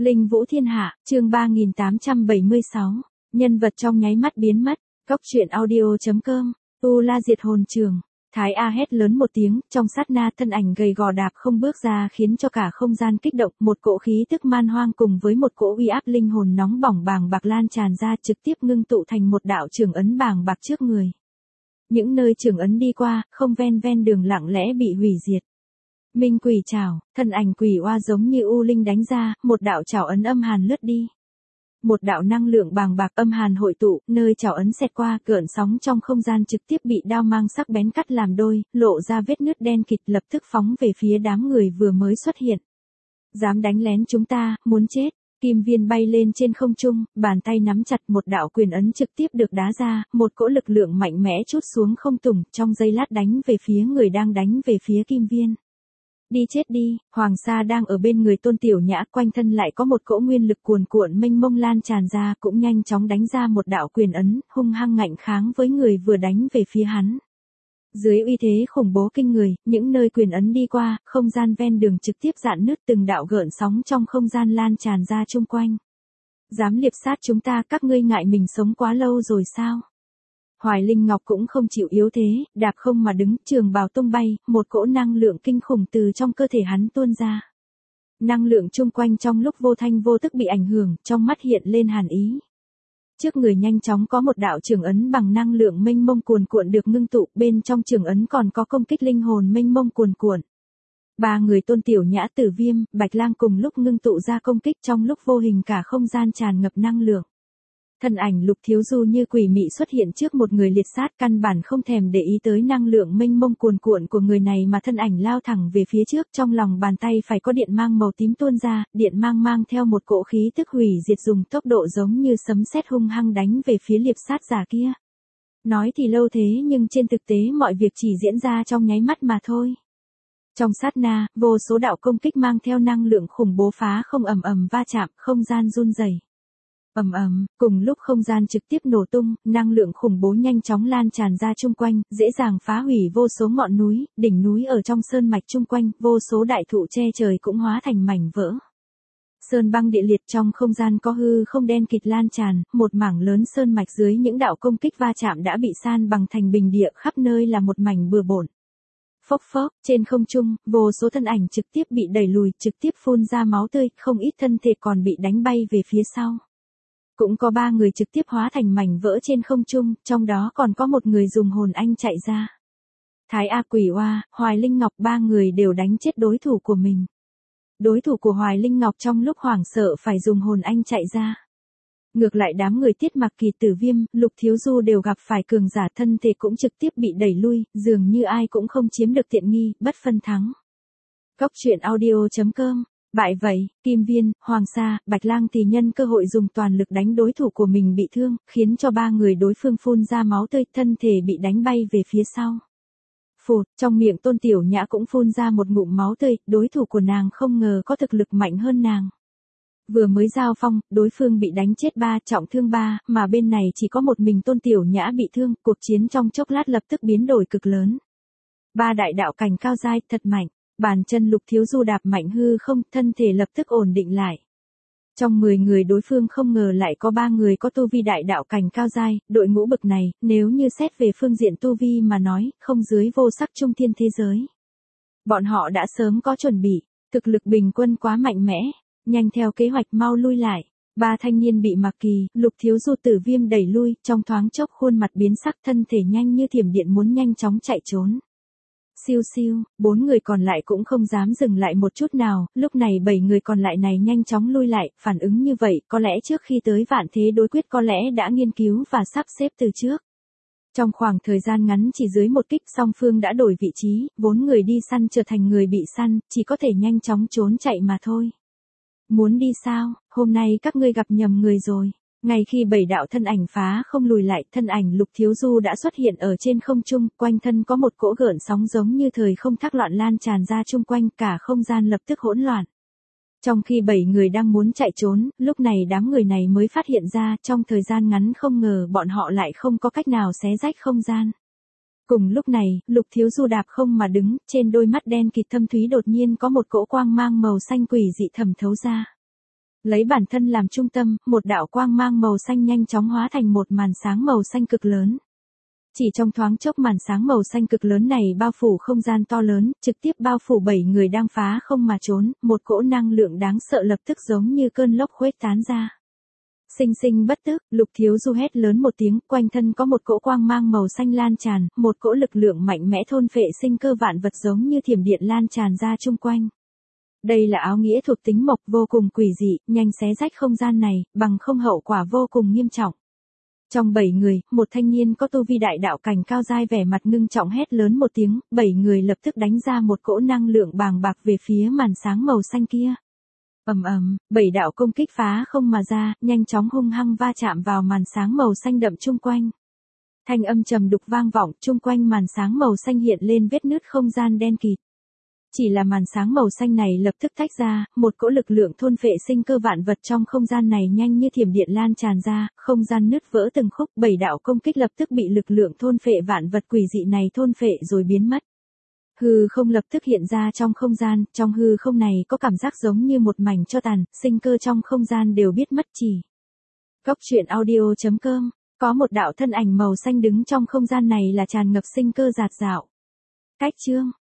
Linh Vũ Thiên Hạ, chương 3876. Nhân vật trong nháy mắt biến mất. Cóc truyện audio.com. Tu La diệt hồn trường. Thái A hét lớn một tiếng, trong sát na thân ảnh gầy gò đạp không bước ra khiến cho cả không gian kích động, một cỗ khí tức man hoang cùng với một cỗ uy áp linh hồn nóng bỏng bàng bạc lan tràn ra, trực tiếp ngưng tụ thành một đạo trường ấn bàng bạc trước người. Những nơi trường ấn đi qua, không ven đường lặng lẽ bị hủy diệt. Minh quỷ trảo, thân ảnh quỷ oa giống như u linh đánh ra, một đạo trảo ấn âm hàn lướt đi. Một đạo năng lượng bàng bạc âm hàn hội tụ, nơi trảo ấn xẹt qua, gợn sóng trong không gian trực tiếp bị đao mang sắc bén cắt làm đôi, lộ ra vết nứt đen kịt, lập tức phóng về phía đám người vừa mới xuất hiện. Dám đánh lén chúng ta, muốn chết. Kim Viên bay lên trên không trung, bàn tay nắm chặt, một đạo quyền ấn trực tiếp được đá ra, một cỗ lực lượng mạnh mẽ trút xuống không tùng, trong giây lát đánh về phía người đang đánh về phía Kim Viên. Đi chết đi, Hoàng Sa đang ở bên người Tôn Tiểu Nhã, quanh thân lại có một cỗ nguyên lực cuồn cuộn mênh mông lan tràn ra, cũng nhanh chóng đánh ra một đạo quyền ấn, hung hăng ngạnh kháng với người vừa đánh về phía hắn. Dưới uy thế khủng bố kinh người, những nơi quyền ấn đi qua, không gian ven đường trực tiếp rạn nứt, từng đạo gợn sóng trong không gian lan tràn ra chung quanh. Dám liệp sát chúng ta, các ngươi ngại mình sống quá lâu rồi sao? Hoài Linh Ngọc cũng không chịu yếu thế, đạp không mà đứng, trường bào tung bay, một cỗ năng lượng kinh khủng từ trong cơ thể hắn tuôn ra. Năng lượng chung quanh trong lúc vô thanh vô tức bị ảnh hưởng, trong mắt hiện lên hàn ý. Trước người nhanh chóng có một đạo trường ấn bằng năng lượng mênh mông cuồn cuộn được ngưng tụ, bên trong trường ấn còn có công kích linh hồn mênh mông cuồn cuộn. Ba người Tôn Tiểu Nhã, Tử Viêm, Bạch Lang cùng lúc ngưng tụ ra công kích, trong lúc vô hình cả không gian tràn ngập năng lượng. Thân ảnh Lục Thiếu Du như quỷ mị xuất hiện trước một người liệt sát, căn bản không thèm để ý tới năng lượng mênh mông cuồn cuộn của người này mà thân ảnh lao thẳng về phía trước, trong lòng bàn tay phải có điện mang màu tím tuôn ra, điện mang mang theo một cỗ khí tức hủy diệt dùng tốc độ giống như sấm sét hung hăng đánh về phía liệp sát giả kia. Nói thì lâu thế nhưng trên thực tế mọi việc chỉ diễn ra trong nháy mắt mà thôi. Trong sát na, vô số đạo công kích mang theo năng lượng khủng bố phá không ầm ầm va chạm, không gian run rẩy. Ầm ầm, cùng lúc không gian trực tiếp nổ tung, năng lượng khủng bố nhanh chóng lan tràn ra chung quanh, dễ dàng phá hủy vô số ngọn núi, đỉnh núi ở trong sơn mạch chung quanh, vô số đại thụ che trời cũng hóa thành mảnh vỡ. Sơn băng địa liệt, trong không gian có hư không đen kịt lan tràn, một mảng lớn sơn mạch dưới những đạo công kích va chạm đã bị san bằng thành bình địa, khắp nơi là một mảnh bừa bộn. Phốc phốc, trên không trung, vô số thân ảnh trực tiếp bị đẩy lùi, trực tiếp phun ra máu tươi, không ít thân thể còn bị đánh bay về phía sau. Cũng có 3 người trực tiếp hóa thành mảnh vỡ trên không trung, trong đó còn có một người dùng hồn anh chạy ra. Thái A Quỷ Oa, Hoài Linh Ngọc, 3 người đều đánh chết đối thủ của mình. Đối thủ của Hoài Linh Ngọc trong lúc hoảng sợ phải dùng hồn anh chạy ra. Ngược lại đám người Tiết Mặc Kỳ, Tử Viêm, Lục Thiếu Du đều gặp phải cường giả, thân thể cũng trực tiếp bị đẩy lui, dường như ai cũng không chiếm được tiện nghi, bất phân thắng. Cóc truyện audio.com. Bại vậy, Kim Viên, Hoàng Sa, Bạch Lang thì nhân cơ hội dùng toàn lực đánh đối thủ của mình bị thương, khiến cho 3 người đối phương phun ra máu tươi, thân thể bị đánh bay về phía sau. Phụt, trong miệng Tôn Tiểu Nhã cũng phun ra một ngụm máu tươi, đối thủ của nàng không ngờ có thực lực mạnh hơn nàng. Vừa mới giao phong, đối phương bị đánh chết 3, trọng thương 3, mà bên này chỉ có một mình Tôn Tiểu Nhã bị thương, cuộc chiến trong chốc lát lập tức biến đổi cực lớn. 3 đại đạo cảnh cao giai, thật mạnh. Bàn chân Lục Thiếu Du đạp mạnh hư không, thân thể lập tức ổn định lại. Trong 10 người đối phương không ngờ lại có 3 người có tu vi đại đạo cảnh cao giai, đội ngũ bực này, nếu như xét về phương diện tu vi mà nói, không dưới vô sắc trung thiên thế giới. Bọn họ đã sớm có chuẩn bị, thực lực bình quân quá mạnh mẽ, nhanh theo kế hoạch mau lui lại. 3 thanh niên bị Mặc Kỳ, Lục Thiếu Du, Tử Viêm đẩy lui, trong thoáng chốc khuôn mặt biến sắc, thân thể nhanh như thiểm điện muốn nhanh chóng chạy trốn. Siêu siêu, 4 người còn lại cũng không dám dừng lại một chút nào, lúc này 7 người còn lại này nhanh chóng lui lại, phản ứng như vậy, có lẽ trước khi tới vạn thế đối quyết có lẽ đã nghiên cứu và sắp xếp từ trước. Trong khoảng thời gian ngắn chỉ dưới một kích, song phương đã đổi vị trí, 4 người đi săn trở thành người bị săn, chỉ có thể nhanh chóng trốn chạy mà thôi. Muốn đi sao, hôm nay các ngươi gặp nhầm người rồi. Ngay khi 7 đạo thân ảnh phá không lùi lại, thân ảnh Lục Thiếu Du đã xuất hiện ở trên không trung, quanh thân có một cỗ gợn sóng giống như thời không thác loạn lan tràn ra chung quanh, cả không gian lập tức hỗn loạn. Trong khi 7 người đang muốn chạy trốn, lúc này đám người này mới phát hiện ra, trong thời gian ngắn không ngờ bọn họ lại không có cách nào xé rách không gian. Cùng lúc này, Lục Thiếu Du đạp không mà đứng, trên đôi mắt đen kịt thâm thúy đột nhiên có một cỗ quang mang màu xanh quỷ dị thẩm thấu ra. Lấy bản thân làm trung tâm, một đạo quang mang màu xanh nhanh chóng hóa thành một màn sáng màu xanh cực lớn. Chỉ trong thoáng chốc màn sáng màu xanh cực lớn này bao phủ không gian to lớn, trực tiếp bao phủ 7 người đang phá không mà trốn, một cỗ năng lượng đáng sợ lập tức giống như cơn lốc khuếch tán ra. Sinh sinh bất tức, Lục Thiếu Du hét lớn một tiếng, quanh thân có một cỗ quang mang màu xanh lan tràn, một cỗ lực lượng mạnh mẽ thôn phệ sinh cơ vạn vật giống như thiểm điện lan tràn ra chung quanh. Đây là áo nghĩa thuộc tính mộc vô cùng quỷ dị, nhanh xé rách không gian này, bằng không hậu quả vô cùng nghiêm trọng. Trong 7 người, một thanh niên có tu vi đại đạo cảnh cao dai vẻ mặt ngưng trọng hét lớn một tiếng, 7 người lập tức đánh ra một cỗ năng lượng bàng bạc về phía màn sáng màu xanh kia. Ầm ầm, 7 đạo công kích phá không mà ra, nhanh chóng hung hăng va chạm vào màn sáng màu xanh đậm chung quanh. Thanh âm trầm đục vang vọng, chung quanh màn sáng màu xanh hiện lên vết nứt không gian đen kịt. Chỉ là màn sáng màu xanh này lập tức tách ra, một cỗ lực lượng thôn phệ sinh cơ vạn vật trong không gian này nhanh như thiểm điện lan tràn ra, không gian nứt vỡ từng khúc, 7 đạo công kích lập tức bị lực lượng thôn phệ vạn vật quỷ dị này thôn phệ rồi biến mất. Hư không lập tức hiện ra trong không gian, trong hư không này có cảm giác giống như một mảnh tro tàn, sinh cơ trong không gian đều biết mất chỉ. Góc truyện audio.com, có một đạo thân ảnh màu xanh đứng trong không gian này là tràn ngập sinh cơ dạt dạo. Cách chương